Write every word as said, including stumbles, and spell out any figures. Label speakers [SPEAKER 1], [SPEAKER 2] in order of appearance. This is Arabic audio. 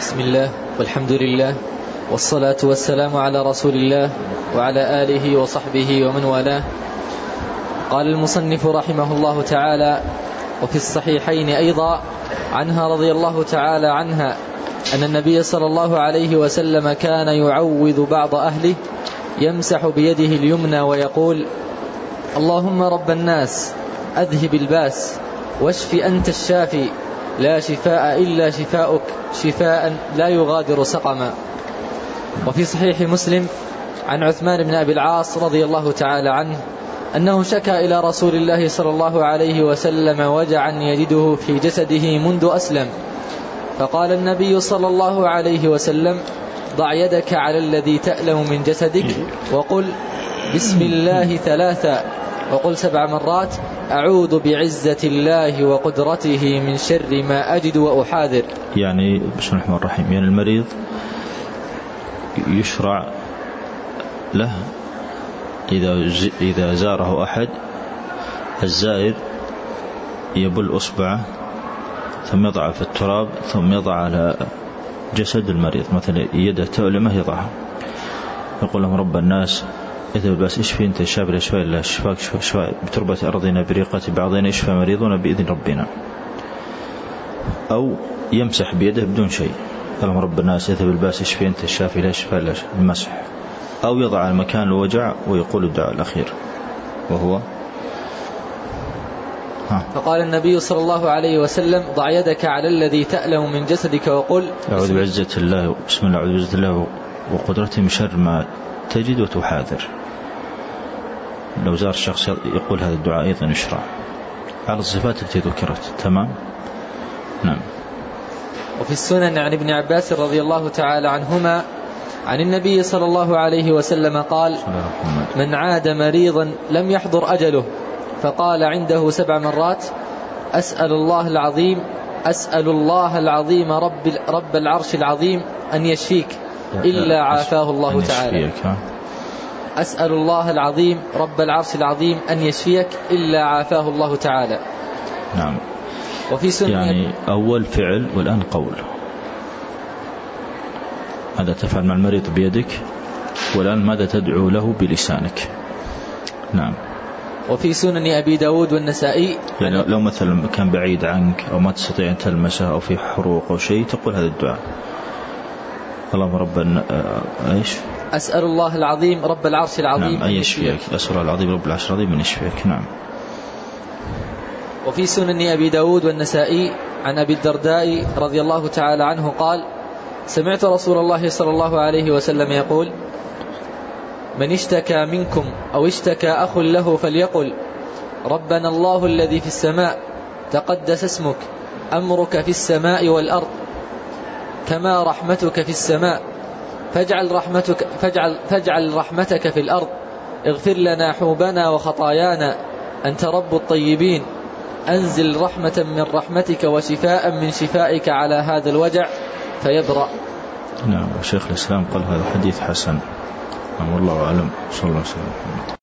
[SPEAKER 1] بسم الله والحمد لله والصلاة والسلام على رسول الله وعلى آله وصحبه ومن والاه. قال المصنف رحمه الله تعالى: وفي الصحيحين أيضا عنها رضي الله تعالى عنها أن النبي صلى الله عليه وسلم كان يعوذ بعض أهله يمسح بيده اليمنى ويقول: اللهم رب الناس أذهب الباس واشف أنت الشافي لا شفاء إلا شفاؤك شفاء لا يغادر سقما. وفي صحيح مسلم عن عثمان بن أبي العاص رضي الله تعالى عنه أنه شكى إلى رسول الله صلى الله عليه وسلم وجعا يجده في جسده منذ أسلم، فقال النبي صلى الله عليه وسلم: ضع يدك على الذي تألم من جسدك وقل بسم الله ثلاثا وقل سبع مرات أعوذ بعزة الله وقدرته من شر ما أجد وأحاذر.
[SPEAKER 2] يعني بسم الله الرحمن الرحيم، يعني المريض يشرع له إذا إذا زاره أحد الزائر يبل أصبعه ثم يضع في التراب ثم يضع على جسد المريض، مثلا يده تؤلمه يضعها، يقول لهم: رب الناس إذا الباس اشفي أنت الشافي لا شفاء إلا شفاك شفاء بتربة أرضنا بريقة بعضنا يشفى مريضنا بإذن ربنا. أو يمسح بيده بدون شيء، قال: رب الناس إذا الباس اشفي أنت الشافي لا شفاء إلا المسح. أو يضع على مكان الوجع ويقول الدعاء الأخير وهو ها.
[SPEAKER 1] فقال النبي صلى الله عليه وسلم: ضع يدك على الذي تألم من جسدك وقل
[SPEAKER 2] أعوذ بعزة الله بسم الله أعوذ بعزة الله وقدرته من شر ما تجد وتحاذر. لو زار الشخص يقول هذا الدعاء أيضا يشرع على الصفات التي ذكرت. تمام. نعم.
[SPEAKER 1] وفي السنن عن ابن عباس رضي الله تعالى عنهما عن النبي صلى الله عليه وسلم قال: من عاد مريضا لم يحضر أجله فقال عنده سبع مرات: أسأل الله العظيم أسأل الله العظيم رب, رب العرش العظيم أن يشفيك إلا عافاه الله تعالى. أسأل الله العظيم رب العرش العظيم أن يشفيك إلا عافاه الله تعالى.
[SPEAKER 2] نعم.
[SPEAKER 1] وفي سنة
[SPEAKER 2] يعني أول فعل والآن قول، هذا تفعل مع المريض بيدك، والآن ماذا تدعو له بلسانك. نعم.
[SPEAKER 1] وفي سنن أبي داود والنسائي
[SPEAKER 2] يعني لو مثلا كان بعيد عنك أو ما تستطيع أن تلمسه أو في حروق أو شيء تقول هذا الدعاء: اللهم رب ايش
[SPEAKER 1] أسأل الله العظيم رب العرش العظيم
[SPEAKER 2] نعم. أن يشفيك. أسأل الله العظيم رب العرش العظيم أن يشفيك. نعم.
[SPEAKER 1] وفي سنن أبي داود والنسائي عن أبي الدرداء رضي الله تعالى عنه قال: سمعت رسول الله صلى الله عليه وسلم يقول: من اشتكى منكم أو اشتكى أخ له فليقل: ربنا الله الذي في السماء تقدس اسمك أمرك في السماء والأرض كما رحمتك في السماء فاجعل رحمتك, فاجعل, فاجعل رحمتك في الأرض اغفر لنا حوبنا وخطايانا أنت رب الطيبين أنزل رحمة من رحمتك وشفاء من شفائك على هذا الوجع فيبرأ.
[SPEAKER 2] نعم. شيخ الإسلام قال هذا حديث حسن. والله أعلم. صلى الله عليه وسلم.